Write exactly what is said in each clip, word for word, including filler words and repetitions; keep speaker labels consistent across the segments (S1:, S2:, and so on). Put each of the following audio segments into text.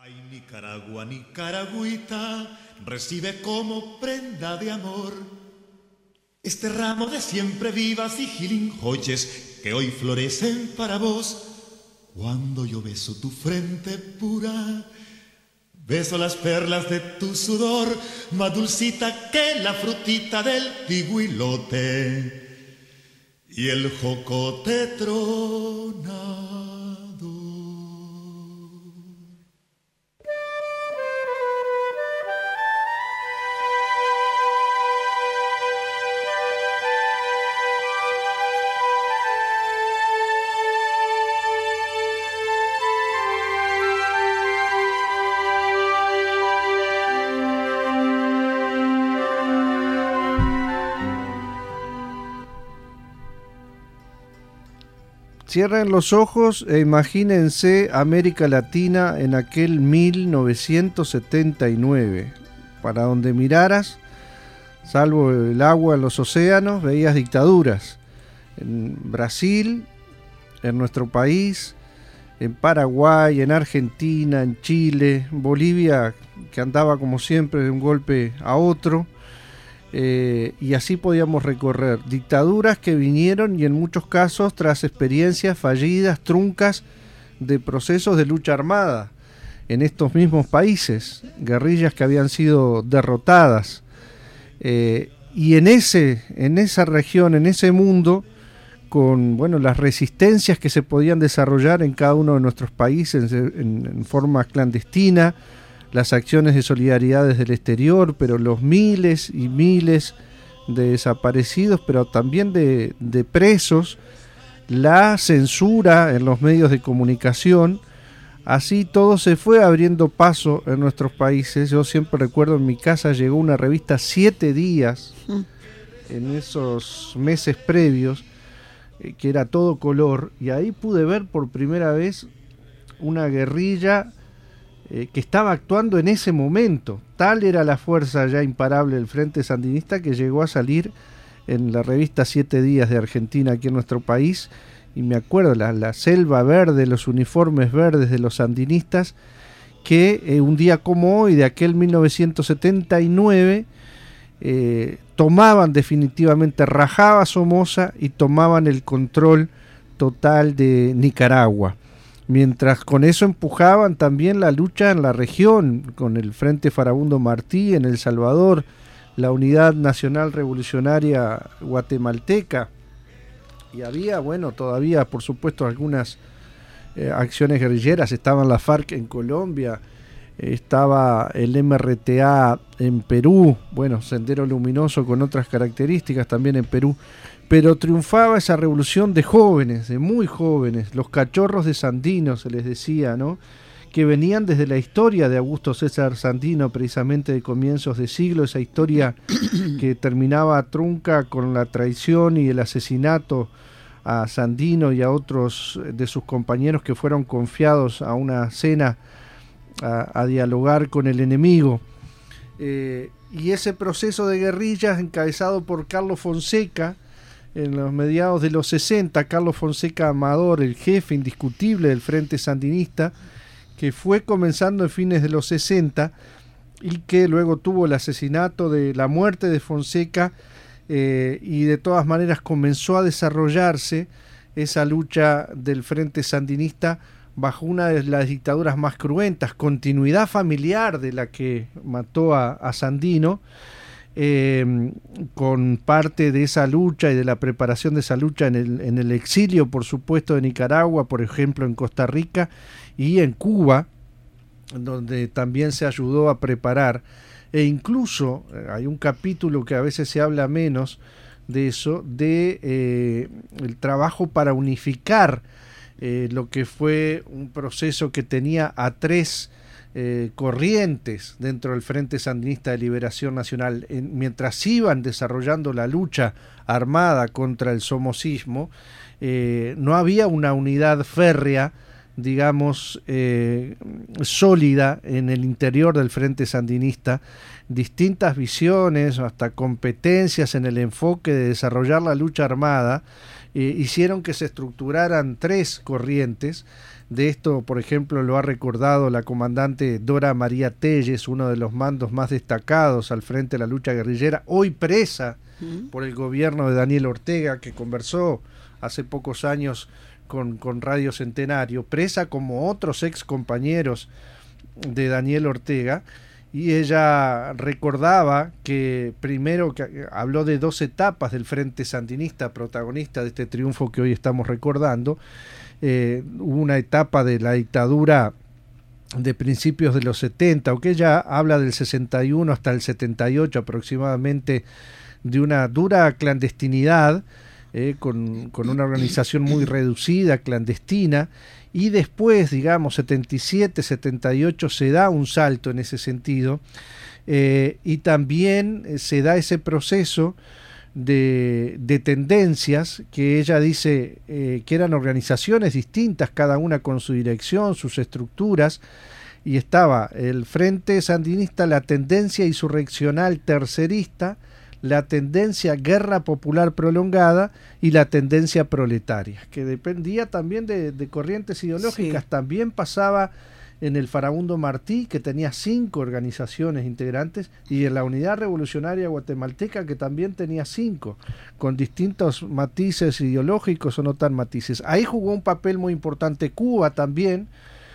S1: Ay, Nicaragua, Nicaragüita, recibe como prenda de amor este ramo de siempre vivas y gilinjoyes que hoy florecen para vos. Cuando yo beso tu frente pura, beso las perlas de tu sudor, más dulcita que la frutita del pigüilote y el jocote tronador.
S2: Cierren los ojos e imagínense América Latina en aquel mil novecientos setenta y nueve. Para donde miraras, salvo el agua en los océanos, veías dictaduras. En Brasil, en nuestro país, en Paraguay, en Argentina, en Chile, Bolivia, que andaba como siempre de un golpe a otro. Eh, y así podíamos recorrer dictaduras que vinieron y en muchos casos tras experiencias fallidas, truncas de procesos de lucha armada en estos mismos países, guerrillas que habían sido derrotadas, eh, y en ese, en esa región, en ese mundo, con bueno las resistencias que se podían desarrollar en cada uno de nuestros países en, en forma clandestina, las acciones de solidaridad desde el exterior, pero los miles y miles de desaparecidos, pero también de, de presos, la censura en los medios de comunicación, así todo se fue abriendo paso en nuestros países. Yo siempre recuerdo, en mi casa llegó una revista Siete Días, en esos meses previos, eh, que era todo color, y ahí pude ver por primera vez una guerrilla Eh, que estaba actuando en ese momento. Tal era la fuerza ya imparable del Frente Sandinista que llegó a salir en la revista Siete Días de Argentina, aquí en nuestro país, y me acuerdo la, la selva verde, los uniformes verdes de los sandinistas, que eh, un día como hoy, de aquel mil novecientos setenta y nueve, eh, tomaban definitivamente, rajaba Somoza y tomaban el control total de Nicaragua. Mientras con eso empujaban también la lucha en la región, con el Frente Farabundo Martí en El Salvador, la Unidad Nacional Revolucionaria Guatemalteca, y había, bueno, todavía por supuesto algunas eh, acciones guerrilleras. Estaban las FARC en Colombia, eh, estaba el M R T A en Perú, bueno, Sendero Luminoso con otras características también en Perú. Pero triunfaba esa revolución de jóvenes, de muy jóvenes, los cachorros de Sandino, se les decía, ¿no? Que venían desde la historia de Augusto César Sandino, precisamente de comienzos de siglo, esa historia que terminaba trunca con la traición y el asesinato a Sandino y a otros de sus compañeros que fueron confiados a una cena a, a dialogar con el enemigo. Eh, y ese proceso de guerrillas encabezado por Carlos Fonseca, en los mediados de los sesenta, Carlos Fonseca Amador, el jefe indiscutible del Frente Sandinista, que fue comenzando en fines de los sesenta y que luego tuvo el asesinato, de la muerte de Fonseca, eh, y de todas maneras comenzó a desarrollarse esa lucha del Frente Sandinista bajo una de las dictaduras más cruentas, continuidad familiar de la que mató a, a Sandino. Eh, con parte de esa lucha y de la preparación de esa lucha en el, en el exilio, por supuesto, de Nicaragua, por ejemplo en Costa Rica y en Cuba, donde también se ayudó a preparar, e incluso eh, hay un capítulo que a veces se habla menos de eso, de eh, el trabajo para unificar eh, lo que fue un proceso que tenía a tres Eh, corrientes dentro del Frente Sandinista de Liberación Nacional. En, mientras iban desarrollando la lucha armada contra el somocismo, eh, no había una unidad férrea, digamos, eh, sólida en el interior del Frente Sandinista. Distintas visiones, hasta competencias en el enfoque de desarrollar la lucha armada, eh, hicieron que se estructuraran tres corrientes. De esto, por ejemplo, lo ha recordado la comandante Dora María Telles, uno de los mandos más destacados al frente de la lucha guerrillera, hoy presa uh-huh. por el gobierno de Daniel Ortega, que conversó hace pocos años con, con Radio Centenario, presa como otros ex compañeros de Daniel Ortega, y ella recordaba que primero que habló de dos etapas del Frente Sandinista, protagonista de este triunfo que hoy estamos recordando. Eh, una etapa de la dictadura de principios de los setenta, o que ella habla del sesenta y uno hasta el setenta y ocho aproximadamente, de una dura clandestinidad, eh, con, con una organización muy reducida, clandestina, y después, digamos, setenta y siete, setenta y ocho se da un salto en ese sentido, eh, y también se da ese proceso de, de tendencias que ella dice eh, que eran organizaciones distintas, cada una con su dirección, sus estructuras, y estaba el Frente Sandinista, la tendencia insurreccional tercerista, la tendencia guerra popular prolongada y la tendencia proletaria, que dependía también de, de corrientes ideológicas. Sí. También pasaba en el Farabundo Martí, que tenía cinco organizaciones integrantes, y en la Unidad Revolucionaria Guatemalteca, que también tenía cinco, con distintos matices ideológicos o no tan matices. Ahí jugó un papel muy importante Cuba también,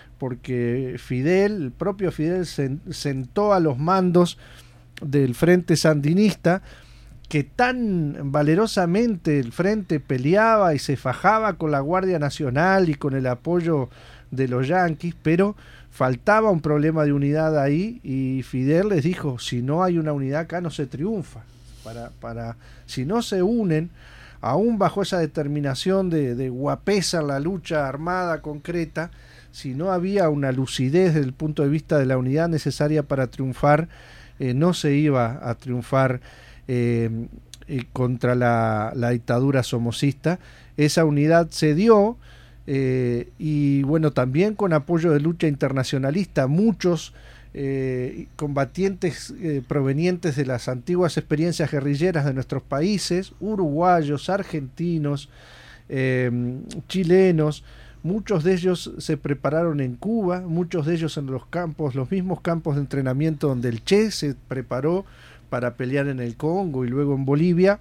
S2: porque Fidel, el propio Fidel, sentó a los mandos del Frente Sandinista, que tan valerosamente el Frente peleaba y se fajaba con la Guardia Nacional y con el apoyo de los yanquis, pero faltaba un problema de unidad ahí, y Fidel les dijo: si no hay una unidad acá no se triunfa. Para, para, si no se unen, aún bajo esa determinación de, de guapesa en la lucha armada concreta, si no había una lucidez desde el punto de vista de la unidad necesaria para triunfar, Eh, no se iba a triunfar eh, eh, contra la, la dictadura somocista. Esa unidad se dio, eh, y bueno, también con apoyo de lucha internacionalista, muchos eh, combatientes eh, provenientes de las antiguas experiencias guerrilleras de nuestros países, uruguayos, argentinos, eh, chilenos. Muchos de ellos se prepararon en Cuba, muchos de ellos en los campos, los mismos campos de entrenamiento donde el Che se preparó para pelear en el Congo y luego en Bolivia,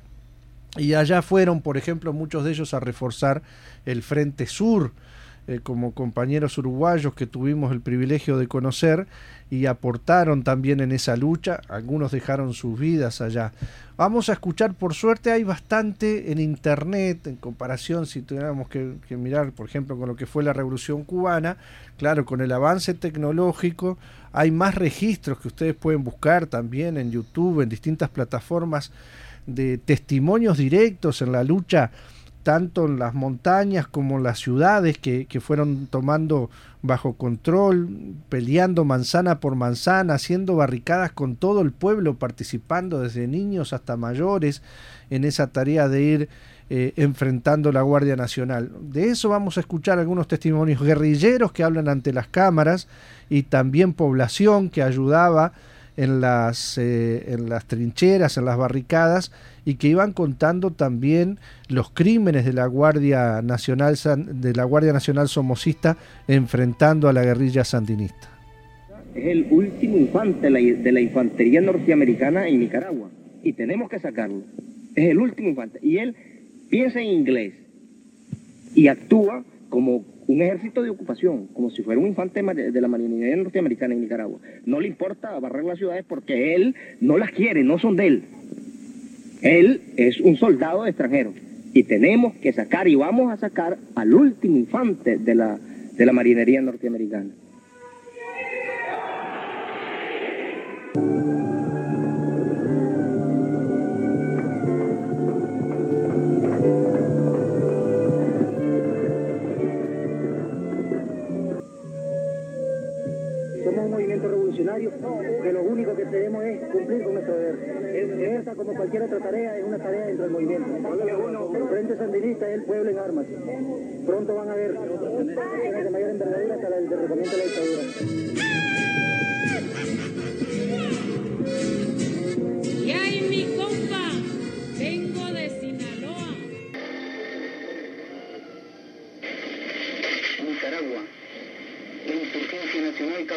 S2: y allá fueron, por ejemplo, muchos de ellos a reforzar el Frente Sur, eh, como compañeros uruguayos que tuvimos el privilegio de conocer, y aportaron también en esa lucha. Algunos dejaron sus vidas allá. Vamos a escuchar, por suerte hay bastante en internet, en comparación, si tuviéramos que, que mirar, por ejemplo, con lo que fue la Revolución Cubana. Claro, con el avance tecnológico hay más registros que ustedes pueden buscar también en YouTube, en distintas plataformas, de testimonios directos en la lucha, tanto en las montañas como en las ciudades, que, que fueron tomando bajo control, peleando manzana por manzana, haciendo barricadas con todo el pueblo, participando desde niños hasta mayores en esa tarea de ir eh, enfrentando la Guardia Nacional. De eso vamos a escuchar algunos testimonios: guerrilleros que hablan ante las cámaras, y también población que ayudaba en las, eh, en las trincheras, en las barricadas, y que iban contando también los crímenes de la Guardia Nacional, de la Guardia Nacional somocista, enfrentando a la guerrilla sandinista.
S3: Es el último infante de la, de la infantería norteamericana en Nicaragua, y tenemos que sacarlo. Es el último infante, y él piensa en inglés y actúa como un ejército de ocupación, como si fuera un infante de la marinería norteamericana en Nicaragua. No le importa barrer las ciudades porque él no las quiere, no son de él. Él es un soldado extranjero, y tenemos que sacar, y vamos a sacar al último infante de la, de la marinería norteamericana.
S4: Somos un movimiento revolucionario que lo único que tenemos es cumplir con nuestro deber. Esta, como cualquier otra tarea, es una tarea dentro del movimiento. El Frente Sandinista es el pueblo en armas. Pronto van a ver acciones de mayor envergadura hasta el derrocamiento de la dictadura.
S5: Y ay, mi compa, vengo de Sinaloa.
S3: Nicaragua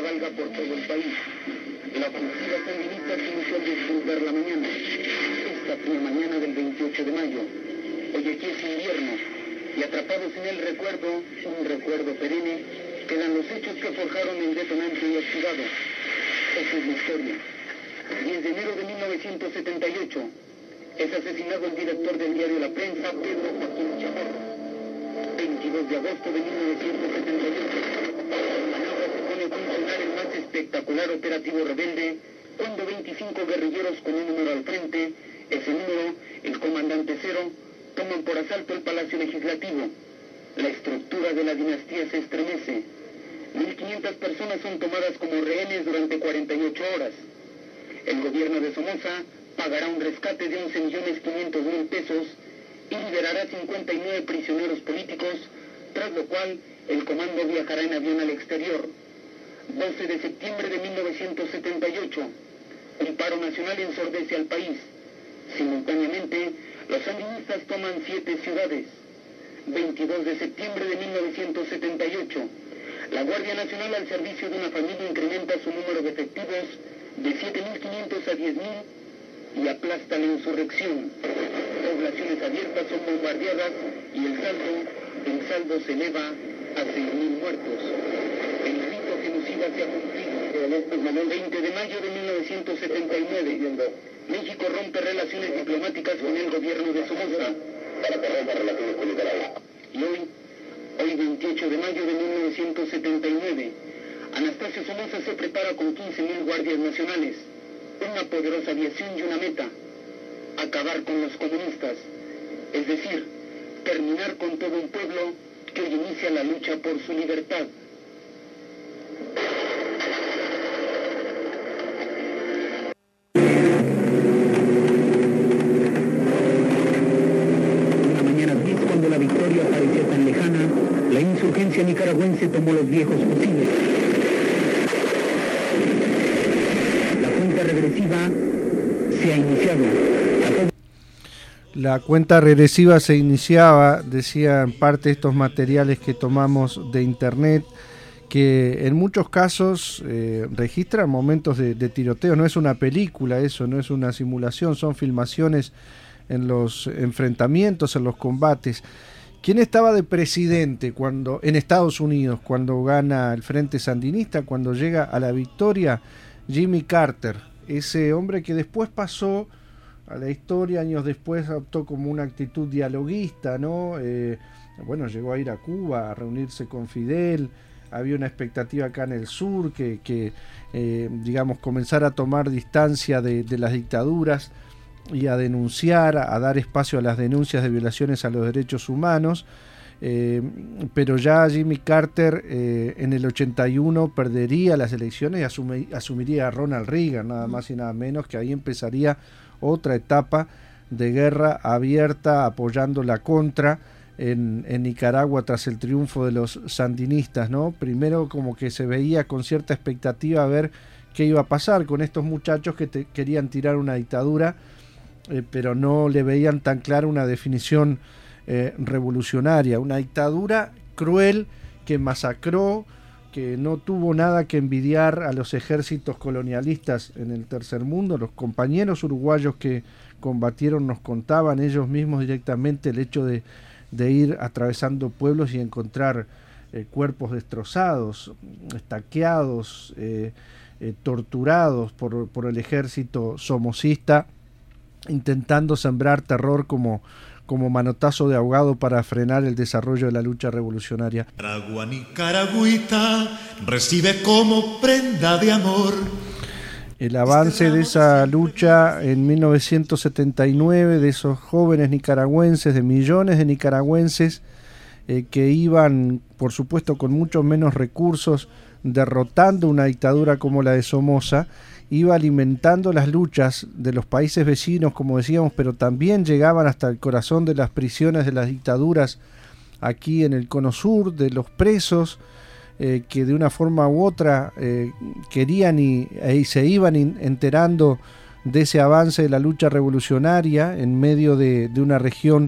S6: cabalga por todo el país. La ofensiva sandinista se inició al despuntar la mañana. Esta fría mañana del veintiocho de mayo. Hoy aquí es invierno y atrapados en el recuerdo, un recuerdo perenne, quedan los hechos que forjaron el detonante y activado. Esa es la historia. diez de enero de mil novecientos setenta y ocho. Es asesinado el director del diario La Prensa, Pedro Joaquín Chamorro. veintidós de agosto de mil novecientos setenta y ocho. Managua se pone a funcionar el más espectacular operativo rebelde cuando veinticinco guerrilleros con un número al frente, ese número, el comandante Cero, toman por asalto el Palacio Legislativo. La estructura de la dinastía se estremece. mil quinientas personas son tomadas como rehenes durante cuarenta y ocho horas. El gobierno de Somoza pagará un rescate de once millones quinientos mil pesos y liberará cincuenta y nueve prisioneros políticos, tras lo cual el comando viajará en avión al exterior. doce de septiembre de mil novecientos setenta y ocho. Un paro nacional ensordece al país. Simultáneamente, los sandinistas toman siete ciudades. veintidós de septiembre de mil novecientos setenta y ocho. La Guardia Nacional al servicio de una familia incrementa su número de efectivos de siete mil quinientos a diez mil y aplasta la insurrección. Poblaciones abiertas son bombardeadas y el saldo, el saldo se eleva a seis mil muertos. El rito genocida se ha cumplido. En estos momentos, veinte de mayo de mil novecientos setenta y nueve, México rompe relaciones diplomáticas con el gobierno de Somoza para que rompa relaciones con Nicaragua. Y hoy, hoy veintiocho de mayo de mil novecientos setenta y nueve, Anastasio Somoza se prepara con quince mil guardias nacionales, una poderosa aviación y una meta: acabar con los comunistas, es decir, terminar con todo un pueblo que hoy inicia la lucha por su libertad. Una mañana gris, cuando la victoria parecía tan lejana, la insurgencia nicaragüense tomó los viejos fusiles. La cuenta regresiva se ha iniciado.
S2: La cuenta regresiva se iniciaba, decía en parte estos materiales que tomamos de internet, que en muchos casos eh, registran momentos de, de tiroteo. No es una película eso, no es una simulación, son filmaciones en los enfrentamientos, en los combates. ¿Quién estaba de presidente cuando en Estados Unidos cuando gana el Frente Sandinista, cuando llega a la victoria? Jimmy Carter, ese hombre que después pasó a la historia, años después optó como una actitud dialoguista, ¿no? Eh, bueno, llegó a ir a Cuba a reunirse con Fidel. Había una expectativa acá en el sur que, que eh, digamos, comenzara a tomar distancia de, de las dictaduras y a denunciar, a, a dar espacio a las denuncias de violaciones a los derechos humanos. Eh, pero ya Jimmy Carter eh, en el ochenta y uno perdería las elecciones y asumi, asumiría a Ronald Reagan, nada más y nada menos, que ahí empezaría otra etapa de guerra abierta apoyando la contra en, en Nicaragua tras el triunfo de los sandinistas, ¿no? Primero como que se veía con cierta expectativa a ver qué iba a pasar con estos muchachos que te, querían tirar una dictadura, eh, pero no le veían tan clara una definición eh, revolucionaria, una dictadura cruel que masacró, que no tuvo nada que envidiar a los ejércitos colonialistas en el tercer mundo. Los compañeros uruguayos que combatieron nos contaban ellos mismos directamente el hecho de, de ir atravesando pueblos y encontrar eh, cuerpos destrozados, estaqueados, eh, eh, torturados por, por el ejército somocista, intentando sembrar terror como como manotazo de ahogado para frenar el desarrollo de la lucha revolucionaria.
S1: Nicaragua, nicaragüita, recibe como prenda de amor.
S2: El avance de esa lucha en mil novecientos setenta y nueve, de esos jóvenes nicaragüenses, de millones de nicaragüenses eh, que iban, por supuesto, con muchos menos recursos, derrotando una dictadura como la de Somoza, iba alimentando las luchas de los países vecinos, como decíamos, pero también llegaban hasta el corazón de las prisiones de las dictaduras aquí en el Cono Sur, de los presos eh, que de una forma u otra eh, querían y, y se iban enterando de ese avance de la lucha revolucionaria en medio de, de una región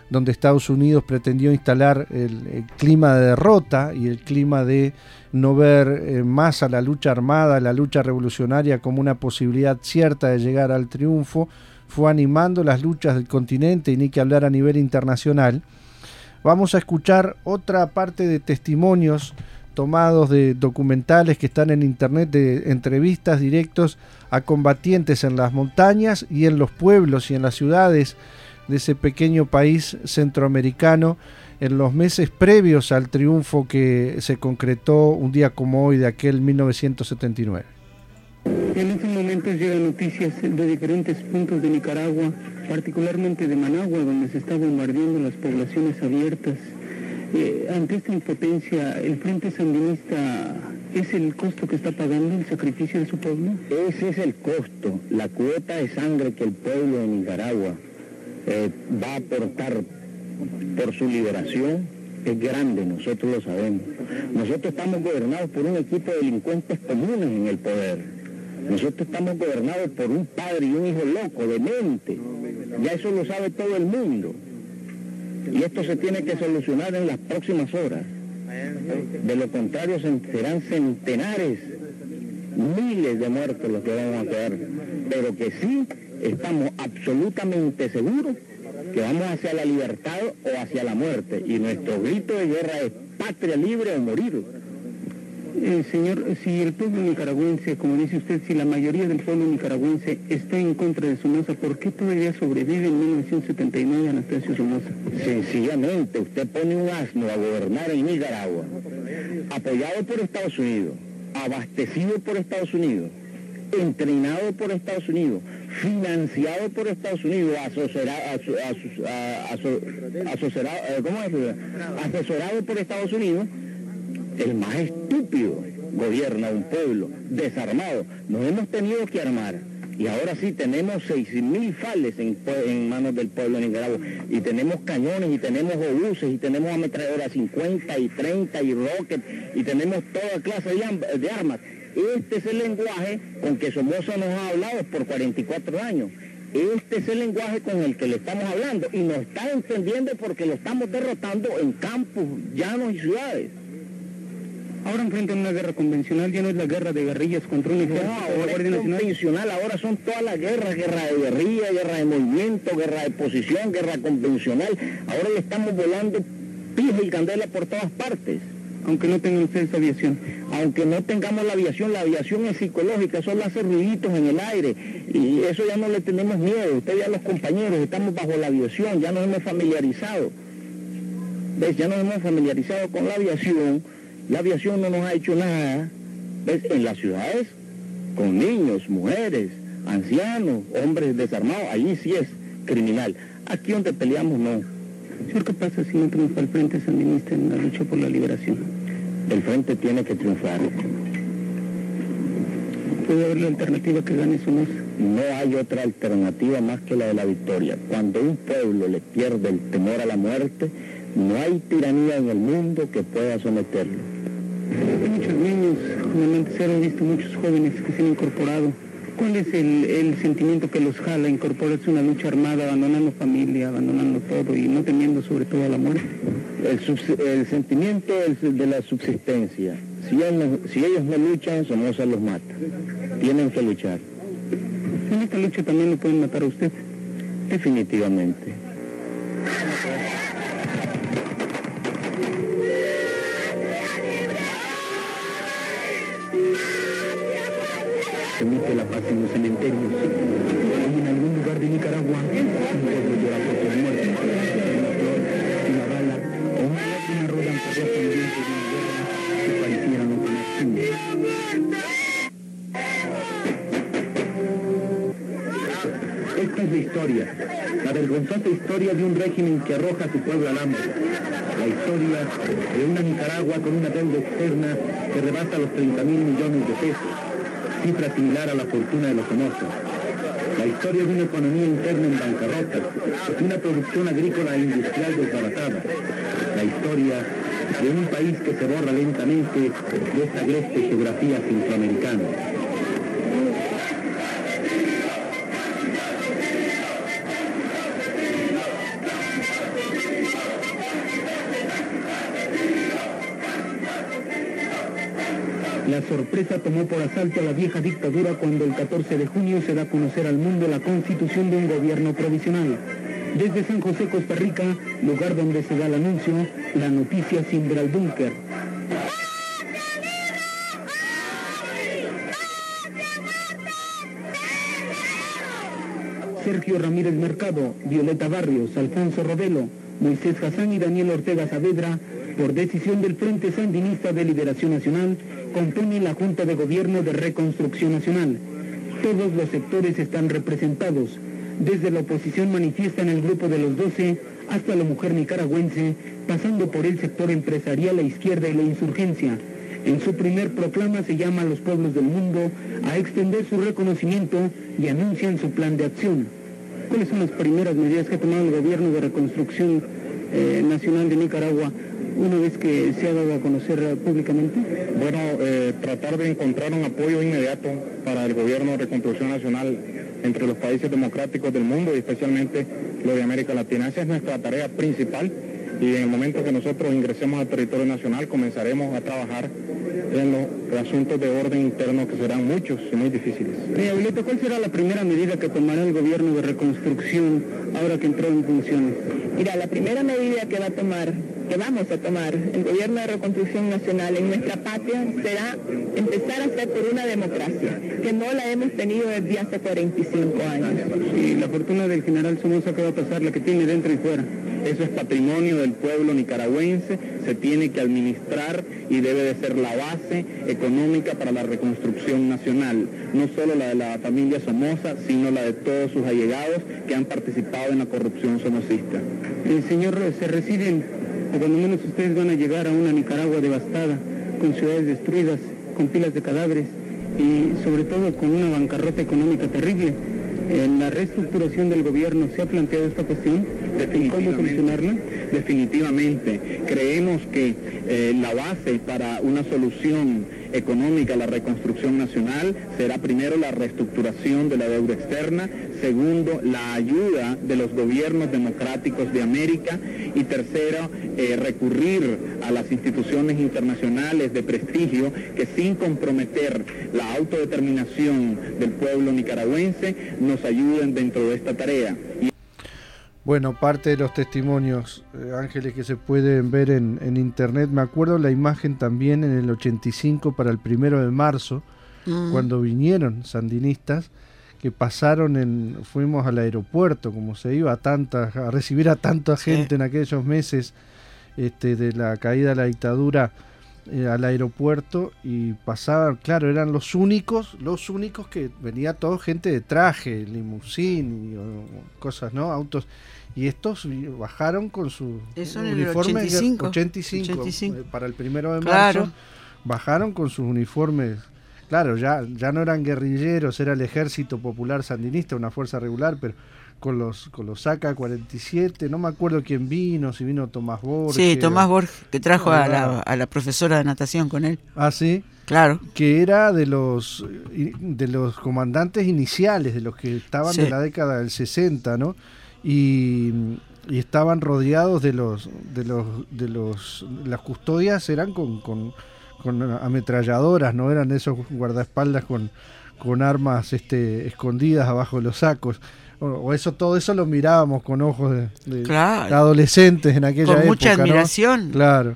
S2: donde Estados Unidos pretendió instalar el, el clima de derrota y el clima de no ver eh, más a la lucha armada, a la lucha revolucionaria como una posibilidad cierta de llegar al triunfo, fue animando las luchas del continente y ni que hablar a nivel internacional. Vamos a escuchar otra parte de testimonios tomados de documentales que están en internet, de entrevistas directos a combatientes en las montañas y en los pueblos y en las ciudades de ese pequeño país centroamericano en los meses previos al triunfo que se concretó un día como hoy de aquel mil novecientos setenta y nueve.
S7: En estos momentos llegan noticias de diferentes puntos de Nicaragua, particularmente de Managua, donde se está bombardeando las poblaciones abiertas. Eh, ante esta impotencia, ¿el Frente Sandinista es el costo que está pagando el sacrificio de su pueblo?
S3: Ese es el costo, la cuota de sangre que el pueblo de Nicaragua eh, va a aportar por su liberación es grande, nosotros lo sabemos. Nosotros estamos gobernados por un equipo de delincuentes comunes en el poder. Nosotros estamos gobernados por un padre y un hijo loco, demente. Ya eso lo sabe todo el mundo. Y esto se tiene que solucionar en las próximas horas. De lo contrario serán centenares, miles de muertos los que vamos a quedar. Pero que sí estamos absolutamente seguros que vamos hacia la libertad o hacia la muerte. Y nuestro grito de guerra es patria libre o morir.
S7: Eh, señor, si el pueblo nicaragüense, como dice usted, si la mayoría del pueblo nicaragüense está en contra de Somoza, ¿por qué todavía sobrevive en mil novecientos setenta y nueve Anastasio Somoza?
S3: Sencillamente, usted pone un asno a gobernar en Nicaragua, apoyado por Estados Unidos, abastecido por Estados Unidos, entrenado por Estados Unidos, financiado por Estados Unidos, asesorado, asesorado, ¿cómo es? asesorado por Estados Unidos. El más estúpido gobierna un pueblo desarmado. Nos hemos tenido que armar y ahora sí tenemos seis mil fales en, en manos del pueblo de Nicaragua y tenemos cañones y tenemos obuses y tenemos ametralladoras cincuenta y treinta y rockets y tenemos toda clase de, de armas. Este es el lenguaje con que Somoza nos ha hablado por cuarenta y cuatro años. Este es el lenguaje con el que le estamos hablando y nos está entendiendo porque lo estamos derrotando en campos, llanos y ciudades.
S7: Ahora enfrentan una guerra convencional, ya no es la guerra de guerrillas contra un ejército.
S3: No, ahora es convencional, ahora son todas las guerras, guerra de guerrilla, guerra de movimiento, guerra de posición, guerra convencional. Ahora le estamos volando pija y candela por todas partes.
S7: Aunque no tengan ustedes aviación.
S3: Aunque no tengamos la aviación, la aviación es psicológica, solo hace ruiditos en el aire. Y eso ya no le tenemos miedo. Ustedes ya los compañeros estamos bajo la aviación, ya nos hemos familiarizado. ¿Ves? Ya nos hemos familiarizado con la aviación. La aviación no nos ha hecho nada. ¿Ves? En las ciudades, con niños, mujeres, ancianos, hombres desarmados, allí sí es criminal. Aquí donde peleamos no.
S7: Señor, ¿qué pasa si no triunfa el Frente Sandinista en la lucha por la liberación?
S3: El Frente tiene que triunfar.
S7: ¿Puede haber la alternativa que gane Somoza?
S3: No hay otra alternativa más que la de la victoria. Cuando un pueblo le pierde el temor a la muerte, no hay tiranía en el mundo que pueda someterlo.
S7: Hay muchos niños, obviamente se han visto muchos jóvenes que se han incorporado. ¿Cuál es el, el sentimiento que los jala a incorporarse a una lucha armada, abandonando familia, abandonando todo y no temiendo sobre todo a la muerte?
S3: El, el sentimiento del, de la subsistencia. Si ellos, si ellos no luchan, Somoza los mata. Tienen que luchar.
S7: En esta lucha también lo pueden matar a usted.
S3: Definitivamente.
S7: Permite la paz en los cementerios. Y en algún lugar de Nicaragua, un pueblo llora por sus muertos. Una flor, una bala o una lágrima rodan por los ambientes de una guerra que pareciera no tener fin. Esta es la historia, la vergonzosa historia de un régimen que arroja a su pueblo al hambre. La historia de una Nicaragua con una deuda externa que rebasa los treinta mil millones de pesos, cifra similar a la fortuna de los Somoza. La historia de una economía interna en bancarrota, de una producción agrícola e industrial desbaratada. La historia de un país que se borra lentamente de esta agreste geografía centroamericana. La sorpresa tomó por asalto a la vieja dictadura cuando el catorce de junio se da a conocer al mundo la constitución de un gobierno provisional. Desde San José, Costa Rica, lugar donde se da el anuncio, la noticia cimbra al búnker. Sergio Ramírez Mercado, Violeta Barrios, Alfonso Rodelo, Moisés Hassan y Daniel Ortega Saavedra, por decisión del Frente Sandinista de Liberación Nacional, componen la Junta de Gobierno de Reconstrucción Nacional. Todos los sectores están representados. Desde la oposición manifiesta en el grupo de los doce hasta la mujer nicaragüense, pasando por el sector empresarial, la izquierda y la insurgencia. En su primer proclama se llama a los pueblos del mundo a extender su reconocimiento y anuncian su plan de acción. ¿Cuáles son las primeras medidas que ha tomado el gobierno de reconstrucción eh, nacional de Nicaragua una vez que se ha dado a conocer públicamente?
S8: Bueno, eh, tratar de encontrar un apoyo inmediato para el gobierno de reconstrucción nacional entre los países democráticos del mundo y especialmente los de América Latina. Esa es nuestra tarea principal y en el momento que nosotros ingresemos al territorio nacional comenzaremos a trabajar en los asuntos de orden interno, que serán muchos y muy difíciles.
S7: Eh, Violeta, ¿cuál será la primera medida que tomará el gobierno de reconstrucción ahora que entró en funciones?
S9: Mira, la primera medida que va a tomar, que vamos a tomar el gobierno de reconstrucción nacional en nuestra patria será empezar a hacer por una democracia, que no la hemos tenido desde hace cuarenta y cinco años.
S7: Y la fortuna del general Somoza, ¿qué va a pasar? La que tiene dentro y fuera.
S8: Eso es patrimonio del pueblo nicaragüense, se tiene que administrar y debe de ser la base económica para la reconstrucción nacional, no solo la de la familia Somoza, sino la de todos sus allegados que han participado en la corrupción somocista.
S7: El señor, se residen, o cuando menos ustedes van a llegar a una Nicaragua devastada, con ciudades destruidas, con pilas de cadáveres y sobre todo con una bancarrota económica terrible. En la reestructuración del gobierno, ¿se ha planteado esta cuestión? ¿Cómo solucionarla?
S8: Definitivamente. Creemos que eh, la base para una solución económica a la reconstrucción nacional será primero la reestructuración de la deuda externa, segundo, la ayuda de los gobiernos democráticos de América y tercero, eh, recurrir a las instituciones internacionales de prestigio que sin comprometer la autodeterminación del pueblo nicaragüense nos ayuden dentro de esta tarea. Y
S2: Bueno, parte de los testimonios, eh, Ángeles, que se pueden ver en, en internet. Me acuerdo la imagen también en el ochenta y cinco para el primero de marzo, mm. cuando vinieron sandinistas, que pasaron en, fuimos al aeropuerto, como se iba a tanta, a recibir a tanta gente sí. en aquellos meses este, de la caída de la dictadura eh, al aeropuerto, y pasaban, claro, eran los únicos, los únicos que venía todo gente de traje, limusín y o, cosas, ¿no? Autos. Y estos bajaron con su
S10: Eso
S2: uniforme
S10: ochenta y cinco,
S2: ochenta y cinco,
S10: ochenta y cinco.
S2: Eh, para el primero de
S10: claro.
S2: marzo, bajaron con sus uniformes. Claro, ya, ya no eran guerrilleros, era el Ejército Popular Sandinista, una fuerza regular, pero con los con los A K cuarenta y siete, no me acuerdo quién vino, si vino Tomás Borges.
S10: Sí, Tomás Borges, que trajo a la, a la profesora de natación con él.
S2: Ah, sí.
S10: Claro.
S2: Que era de los de los comandantes iniciales, de los que estaban sí. de la década del sesenta, ¿no? Y, y estaban rodeados de los de los de los las custodias eran con, con, con ametralladoras, no eran esos guardaespaldas con, con armas este escondidas abajo de los sacos. O, o eso, todo eso lo mirábamos con ojos de, de, claro. de adolescentes en aquella época,
S10: con mucha admiración,
S2: ¿no? Claro.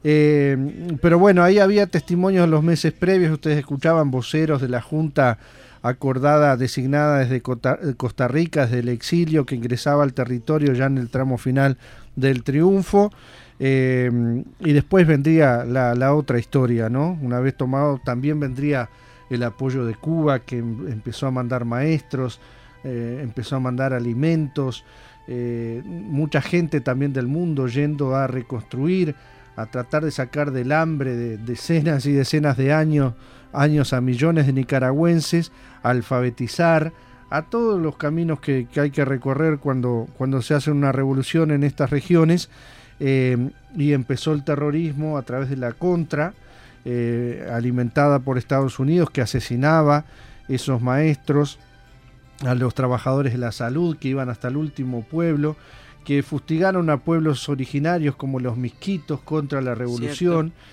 S2: Eh, pero bueno, ahí había testimonios en los meses previos, ustedes escuchaban voceros de la Junta acordada, designada desde Costa Rica, desde el exilio, que ingresaba al territorio ya en el tramo final del triunfo, eh, y después vendría la, la otra historia, ¿no? Una vez tomado, también vendría el apoyo de Cuba, que empezó a mandar maestros, eh, empezó a mandar alimentos, eh, mucha gente también del mundo yendo a reconstruir, a tratar de sacar del hambre de decenas y decenas de años, años a millones de nicaragüenses, a alfabetizar, a todos los caminos que, que hay que recorrer cuando, cuando se hace una revolución en estas regiones, eh, y empezó el terrorismo a través de la Contra, eh, alimentada por Estados Unidos, que asesinaba esos maestros, a los trabajadores de la salud que iban hasta el último pueblo, que fustigaron a pueblos originarios como los misquitos contra la revolución, cierto.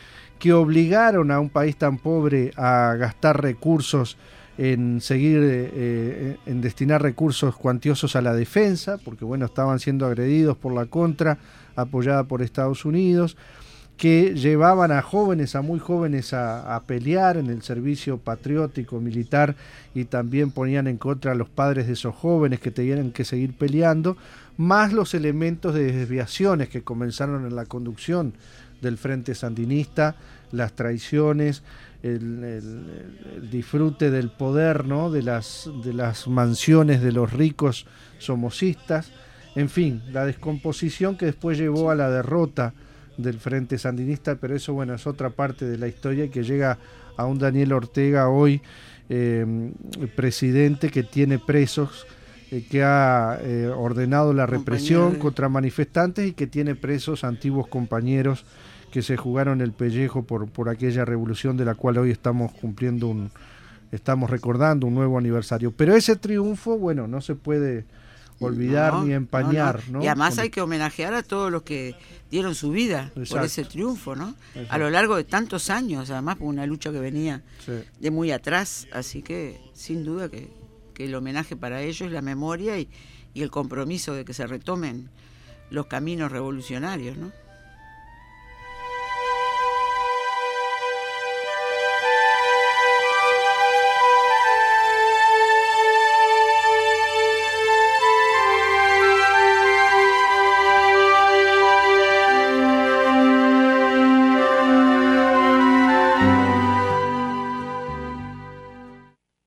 S2: que obligaron a un país tan pobre a gastar recursos en seguir, eh, en destinar recursos cuantiosos a la defensa, porque bueno, estaban siendo agredidos por la contra, apoyada por Estados Unidos, que llevaban a jóvenes, a muy jóvenes a, a pelear en el servicio patriótico militar y también ponían en contra a los padres de esos jóvenes que tenían que seguir peleando, más los elementos de desviaciones que comenzaron en la conducción del Frente Sandinista, las traiciones, el, el, el disfrute del poder, ¿no? de las, de las mansiones de los ricos somocistas, en fin, la descomposición que después llevó a la derrota del Frente Sandinista, pero eso bueno es otra parte de la historia que llega a un Daniel Ortega hoy, eh, presidente que tiene presos, eh, que ha eh, ordenado la represión contra manifestantes y que tiene presos antiguos compañeros que se jugaron el pellejo por, por aquella revolución de la cual hoy estamos cumpliendo un, estamos recordando un nuevo aniversario. Pero ese triunfo, bueno, no se puede olvidar no, ni empañar, ¿no?
S10: ¿no? Y además
S2: Con...
S10: hay que homenajear a todos los que dieron su vida Exacto. por ese triunfo, ¿no? Exacto. A lo largo de tantos años, además, por una lucha que venía sí. de muy atrás, así que sin duda que, que el homenaje para ellos, la memoria y, y el compromiso de que se retomen los caminos revolucionarios, ¿no?